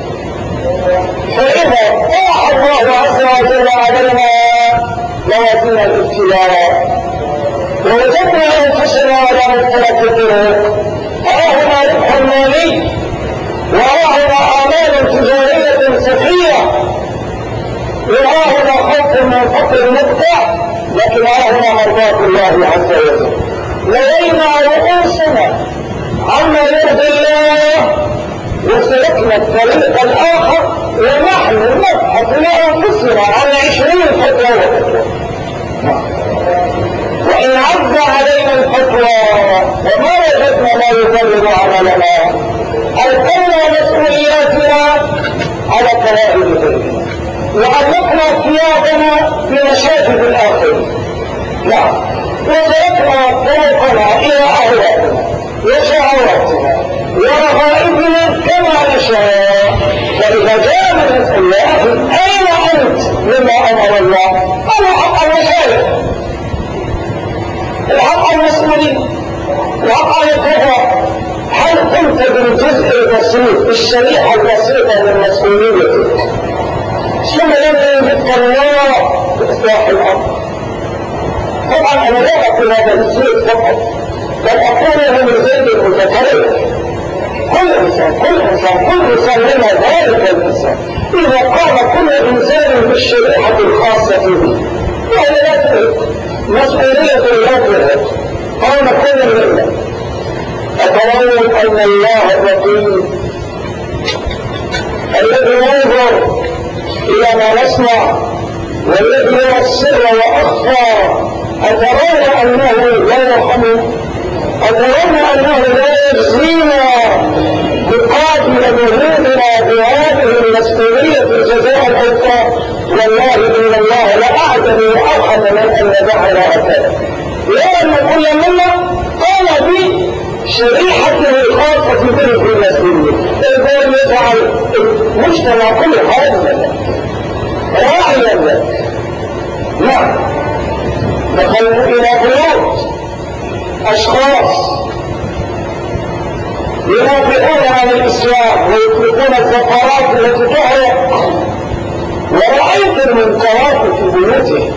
فإذا طرح الله عز وجل علينا موازين الابتلاء ووجدنا أنفسنا على مختلف الطرق، وراهنا ربح مالي وراهنا آمال تجارية سخية وراهنا خوف من فقر مقطع، لكن راهنا مرضاة الله عز وجل. لدينا رؤوسنا عما يرضي الله وسلكنا الطريق الآخر ونحن نبحث لأنفسنا عن 20 فتوى وفتوى. وإن عز علينا الفتوى وما وجدنا ما يبرر عملنا ألقينا مسؤولياتنا على كوائد غيرنا وعلقنا ثيابنا بمشاكل الآخرين. نعم، وتركنا طرقنا إلى أهواتنا وشهواتنا ورغائبنا كما نشاء. فإذا جاء من يسأل يا أخي أين أنت مما أمر الله؟ قال: حق المشايخ، الحق المسؤولين، الحق الكفر. هل قمت بالجزء البسيط، الشريحة البسيطة من مسؤوليتك؟ ثم لم يجدك الله بإصلاح الأمر. طبعا أنا لا أقول هذا الشيء فقط، بل أقوله من زيد المتكلم. كل إنسان لنا ذلك الإنسان إذا قام كل إنسان بالشريحة الخاصة به وهي لا تريد مسؤولية لا تريد قام كل منا. أترون أن الله الرقيب الذي ينظر إلى ما نصنع والذي يرى السر وأخفى، أترون أنه لا يرحمنا؟ أترون أنه لا يجزينا بقادر ذنوبنا بهذه المسؤولية جزاء الحكام؟ والله إن الله لأعدم وأرحم من أن يدعنا هكذا. لأن كل منا قال بي شريحته الخاصة به في المسؤولية. إذا يجعل المجتمع كله هذا راعيا لك. نعم، دخلوا إلى بيوت أشخاص ينافقون عن الإسلام ويطلقون الزفرات التي تحرق، ورأيت المنكرات في بيوتهم،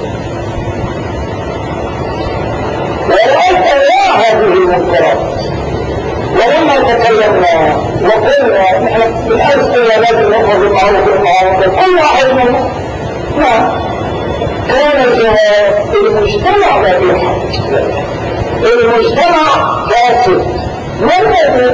ورأيت الله هذه المنكرات. ولما تكلمنا وقلنا نحن بالأمس قلنا لازم نأخذ بالمعروف والمعروف كل واحد منا، نعم، كان الجواب المجتمع لا يحق المجتمع فاسد والذي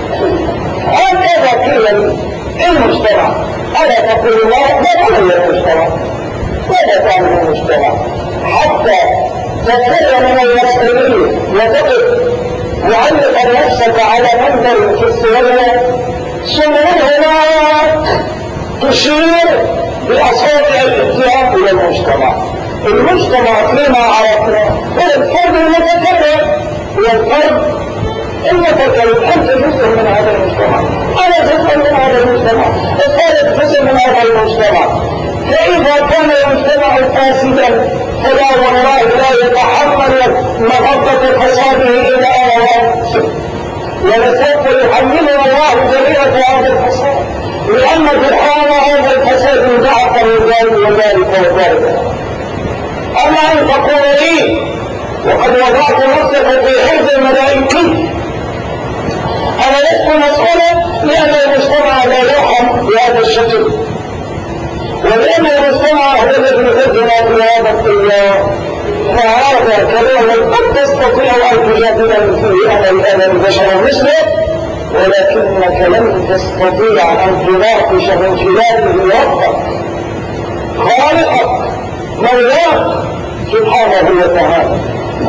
هكذا قيل المجتمع. ألا تقول الله ما هو المجتمع؟ ماذا تعمل المجتمع حتى تفر من المسؤولية وتقف معلقا نفسك على منبر في السوية ثم هناك تشير بأصابع الاتهام إلى المجتمع. المجتمع فيما عرفنا هو الفرد المتكلم، هو الفرد المتكلم. أنت جزء من هذا المجتمع، أنا جزء من هذا المجتمع، الثالث جزء من هذا المجتمع. فإذا كان المجتمع فاسدا فلا والله لا يتحمل مغبة فساده إلا أنا ولسوف يحملنا الله جريمة هذا الفساد، لأن برهان هذا الفساد ضعف الرجال وذلك وذلك. أما أن تقول لي وقد وضعت نفسك في حفظ الملائكي أنا لست مسؤولا، لأن المجتمع لا يرحم بهذا الشكل، ولأن المجتمع هو الذي يسجل في هذا التيار. فهذا كلام قد تستطيع أن تجادل فيه أنا البشر مثلك، ولكنك لن تستطيع أن تناقش من خلاله ربك خالقك مولاك سبحانه وتعالى.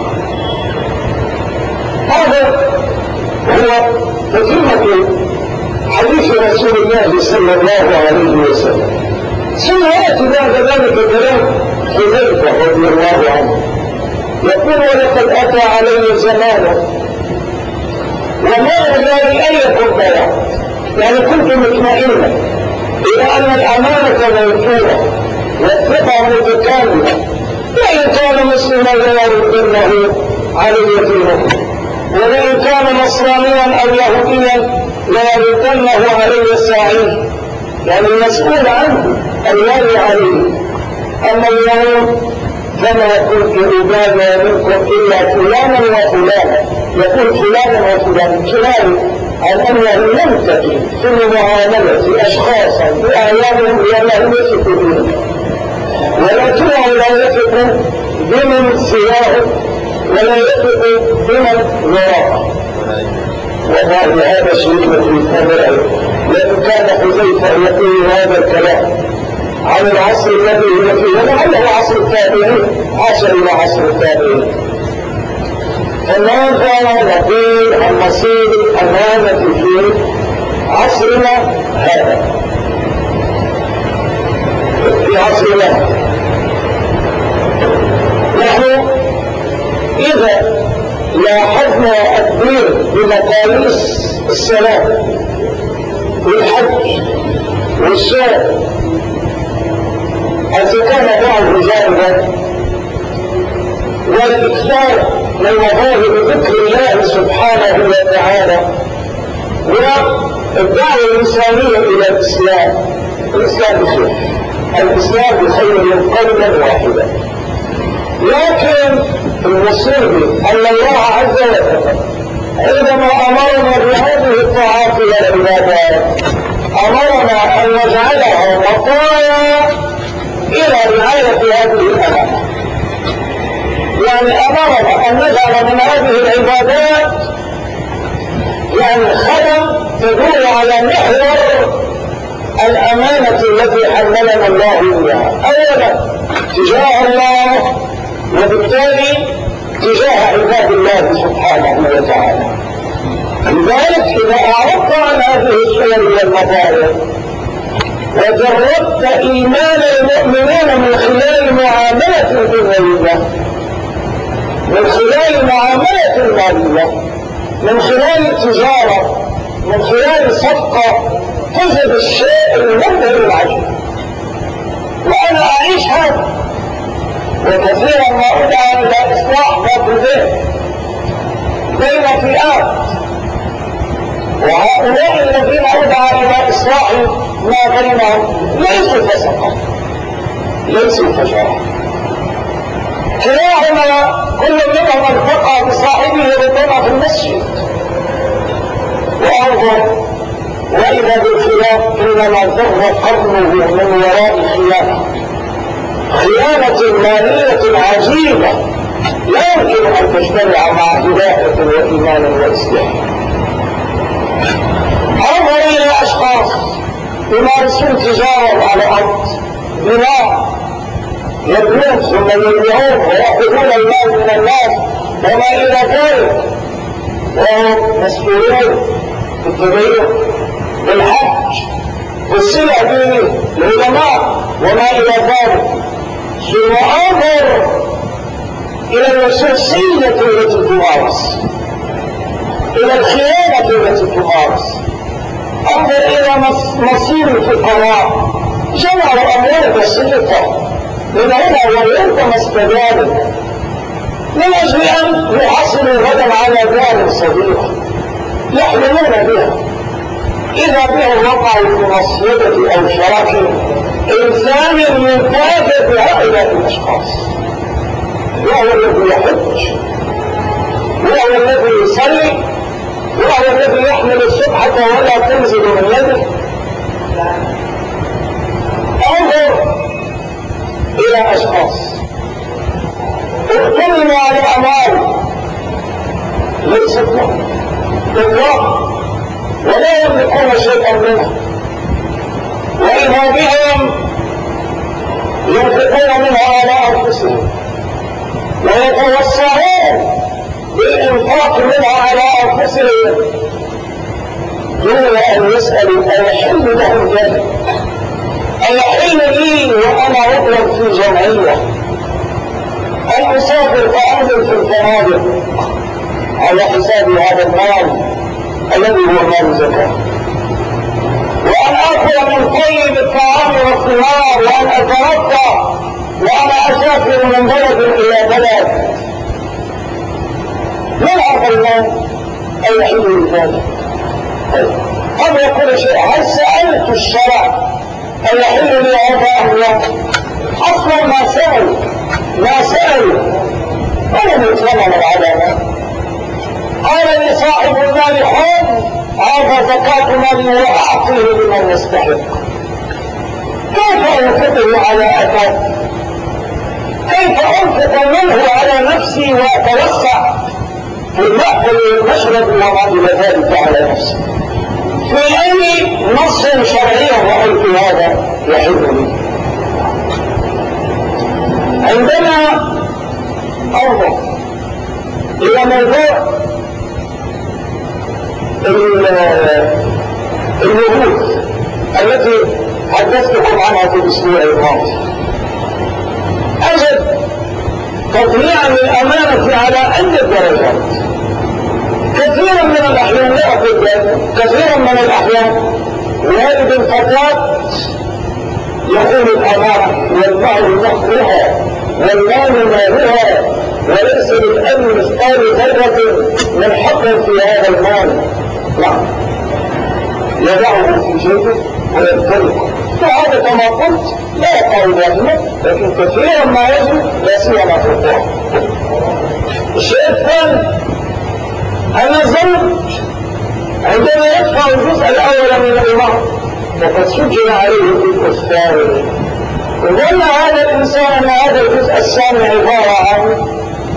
هذا هو تتمة حديث رسول الله صلى الله عليه وسلم. ثم يأتي بعد ذلك كلام حذيفة رضي الله عنه يقول ولقد أتى علي زمان وما أدري أن يكون بيان، يعني كنت مطمئنا إلى أن الأمانة موجودة والثقة متكاملة، وإن كان مسلما لا يردنه علي في المؤمن، وإن كان نصرانيا أو يهوديا لا يردنه علي السعيد، يعني المسؤول عنه الوالي عليه. أما اليوم فما كنت أبالي منكم إلا فلانا وفلانا، يقول فلانا وفلانا كلام عن أنه ينتهي في المعاملة أشخاصا بأعيانهم لأنهم يثق بهم، ولكنه لا يثق بمن سواه ولا يثق بمن وراءه. وهذا هذا شيء في ثمره، لأن كان حذيفة يقول هذا الكلام عن العصر الذي هو فيه، ولعله عصر التابعين، عاشر إلى عصر التابعين. فماذا نقول عن مصير الأمانة في عصرنا هذا؟ في عصرنا نحن إذا لاحظنا الدين بمقاييس الصلاة والحج والصوم الزكاة معه جانبا، والإكثار من مظاهر ذكر الله سبحانه وتعالى، والدعوة الإنسانية إلى الإسلام. الإسلام بخير، الإسلام بخير قولا واحدا. لكن المصيبة أن الله عز وجل عندما أمرنا بهذه الطاعات والعبادات أمرنا أن نجعلها مطايا إلى رعاية هذه الأمانة. يعني أمرنا أن نجعل من هذه العبادات يعني خدم تدور على محور الأمانة التي حملنا الله إياها، أولا تجاه الله وبالتالي تجاه عباد الله سبحانه وتعالى. لذلك إذا أعرضت عن هذه الصور والمظاهر وجربت إيمان المؤمنين من خلال معاملة دنيوية، من خلال معاملة مالية، من خلال التجارة، من خلال صفقة، تجد الشيء المبهر العجيب. وأنا أعيش هذا، وكثيرا ما أدعى إلى إصلاح ذات البيت بين فئات، وهؤلاء الذين أدعى إلى إصلاح ما بينهم ليسوا فسقا، ليسوا فجرا، كلاهما كل منهم التقى بصاحبه ربما في المسجد وأنظر وإذا بالخلاف إنما ذر قرنه من وراء خلافه. خيانة مالية عجيبة لا يمكن أن تجتمع مع هداية وإيمان وإسلام. انظر إلى أشخاص يمارسون تجارة على أرض بناء يبنون ثم يبيعون ويأخذون المال من الناس وما إلى ذلك، وهم مسؤولون بالتدين بالحج والصلة بالعلماء وما إلى ذلك. ثم انظر إلى اللصوصية التي تمارس، إلى الخيانة التي تمارس. انظر إلى مصير الفقراء جمعوا أموال بسيطة من هنا ويلتمس كذلك من أجل أن يحصلوا غدا على دار صغيرة يحلمون بها، إذا بهم وقعوا في مصيدة أو شرك إنسان يتاجر بهؤلاء الأشخاص، وهو الذي يحج وهو الذي يصلي وهو الذي يحمل السبحة ولا تنزل من يده. انظر إلى أشخاص اغتنموا على أموال ليست لهم بالله ولا يملكون شيئا منها، وإذا بهم ينفقون منها على أنفسهم ويتوسعون بالإنفاق منها على أنفسهم دون أن يسألوا أيحل لهم ذلك، أيحل لي وأنا عضو في جمعية أن أسافر فأنزل في الفنادق على حساب هذا المال الذي هو مال الزكاة، وأن آكل من طيب الطعام والثمار، وأن أترقى وأنا أسافر من بلد إلى بلد. من هذا المال أيحل لي ذلك؟ قبل كل شيء هل سألت الشرع أيحل لي هذا أم لا؟ أصلا ما سألوا ولم يتمنى العلامة. قال لي صاحب المال خذ هذا زكاة مالي وأعطيه لمن يستحق. كيف أنفقه على أثر؟ كيف أنفق منه على نفسي وأتوسع في المأكل والمشرب وما إلى ذلك على نفسي؟ في أي نص شرعي رأيت هذا يحل لي؟ عندما انظر الى موضوع الوهود التي حدثتكم عنها في الاسبوع الماضي، اجد تضييعا للامانه على عده درجات. كثيرا من الاحيان لا اقول ذلك، كثيرا من الاحيان والد فتاه يقول الامانه والمال نقلها والمال مالها وليس للأب مثقال ذرة من حق في هذا المال، نعم يضعه في جيبه ويمتلكه. فهذا كما قلت لا يقع دائما، لكن كثيرا ما يجب لا سيما في القرى. الشيء الثاني أن الزوج عندما يدفع الجزء الأول من المهر فقد سجل عليه الجزء الثاني، وظن هذا الإنسان أن هذا الجزء الثاني عبارة عن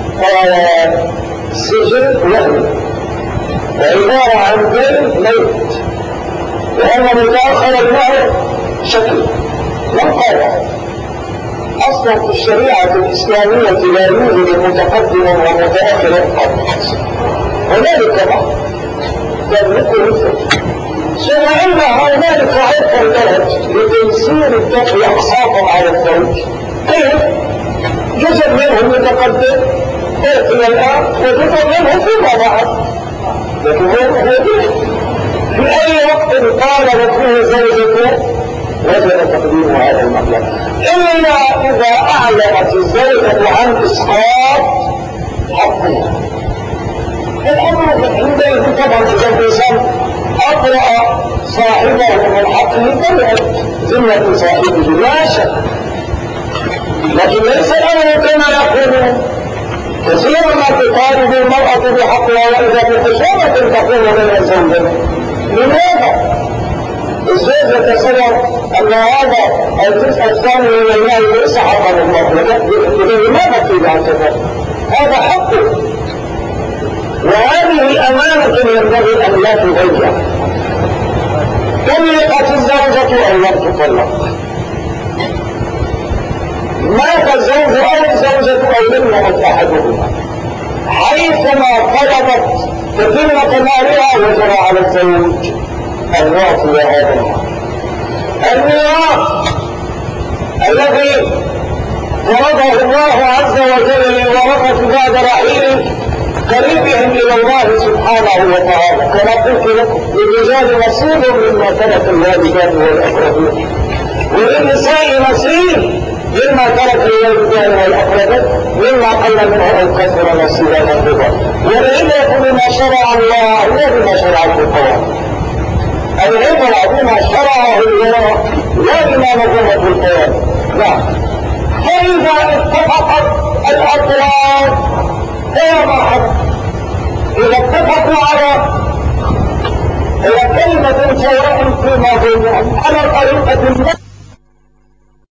سجن وهمي وعبارة عن دين ميت، وأن متأخر المهر شكل لم قال. أصلا في الشريعة الإسلامية لا يوجد متقدم ومتأخر قط، هنالك مهر تملكه الزوج. ثم إن هنالك عرف البلد لتيسير الدفع أقساطا على الزوج، كيف جزء منهم متقدم يأتي الآن وجزء منهم فيما بعد، لكن هو في أي وقت طالبت فيه زوجته وجب تقديم هذا المبلغ، إلا إذا أعلنت الزوجة عن إسقاط حقها. الأمر عندئذ طبعا إذا الإنسان أطرأ صاحبه من حقه طلعت ذمة صاحبه لا شك، لكن ليس الأمر كما يقولون. كثيرا ما تطالب المرأة بحقها وإذا بخصومة تقوم منها زوجها. لماذا؟ الزوج يتصور أن هذا الجزء الثاني من المال ليس حقا لله، لماذا في ذلك؟ هذا حقه، وهذه أمانة ينبغي أن لا تضيع. طلقت الزوجة أو لم تطلق، مات الزوج أو الزوجة أو لم يمت أحدهما، حيثما طلبت تتمة مالها وجب على الزوج أن يعطي هذا المال. الميراث الذي فرضه الله عز وجل للورثة بعد رحيل قريبهم إلى الله سبحانه وتعالى، كما قلت لكم للرجال نصيب مما ترك الوالدان والأقربون، وللنساء نصيب مما ترك الوالدان والأقربون مما قل منه أو كثر نصيبا مفروضا، والعبرة بما شرع الله لا بما شرع الفقهاء. العبرة بما شرعه الله لا بما نظمه القيام. نعم. فإذا اتفقت الأطراف فلا مرحبا، إذا اتفقوا على كلمة سواء فيما بينهم على طريقة